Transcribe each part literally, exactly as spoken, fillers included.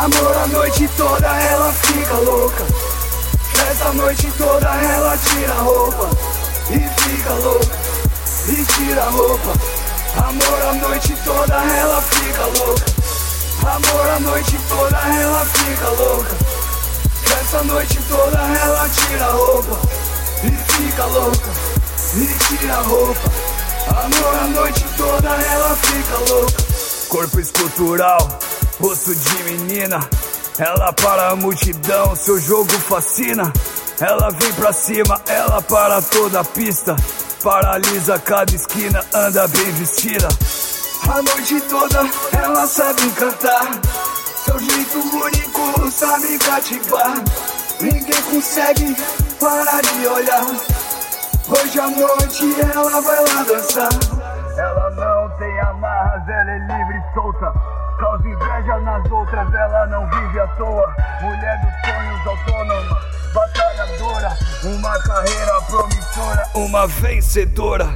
Amor a noite toda ela fica louca. Festa a noite toda ela tira a roupa e fica louca, e tira a roupa. Amor a noite toda ela fica louca. Amor a noite toda ela fica louca. Festa a noite toda ela tira a roupa e fica louca, e tira a roupa. Amor a noite toda ela fica louca. Corpo escultural, rosto de menina, ela para a multidão, seu jogo fascina. Ela vem pra cima, ela para toda a pista, paralisa cada esquina, anda bem vestida. A noite toda ela sabe cantar, seu jeito único sabe cativar. Ninguém consegue parar de olhar. Hoje à noite ela vai lá dançar. Ela não tem amarras, ela é livre e solta. Causa inveja nas outras, ela não vive à toa. Mulher dos sonhos, autônoma, batalhadora, uma carreira promissora, uma vencedora.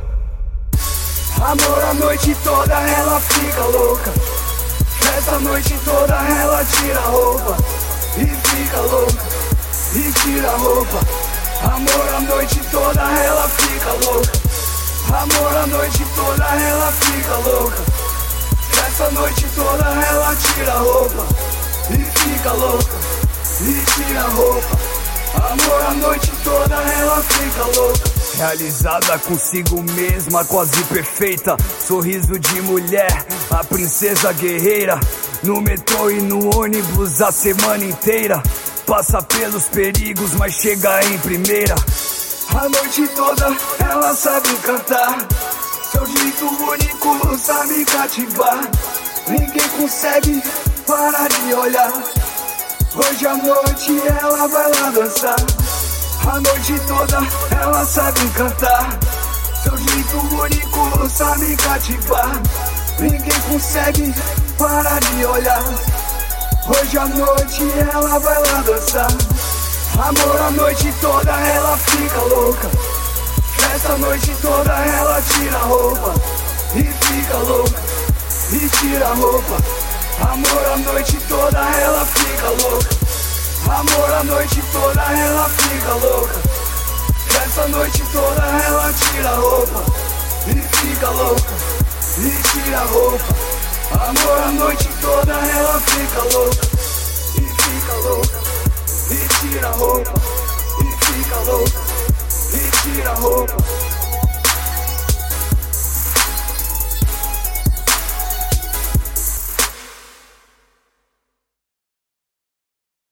Amor a noite toda ela fica louca. Festa a noite toda ela tira a roupa e fica louca, e tira a roupa. Amor a noite toda ela fica louca. Amor a noite toda ela fica louca. Festa a noite toda ela tira a roupa e fica louca, e tira a roupa. Amor a noite toda ela fica louca. Realizada consigo mesma, quase perfeita. Sorriso de mulher, a princesa guerreira. No metrô e no ônibus a semana inteira. Passa pelos perigos, mas chega em primeira. A noite toda ela sabe cantar, seu jeito único sabe cativar. Ninguém consegue parar de olhar. Hoje à noite ela vai lá dançar. A noite toda ela sabe cantar, seu jeito único sabe cativar. Ninguém consegue parar de olhar. Hoje à noite ela vai lá dançar. Amor a noite toda ela fica louca. Festa a noite toda ela tira a roupa e fica louca, e tira a roupa. Amor a noite toda ela fica louca. Amor a noite toda ela fica louca. Festa a noite toda ela tira a roupa e fica louca, e tira a roupa. Amor a noite toda ela fica louca, e fica louca, e tira a roupa, e fica louca, e tira a roupa.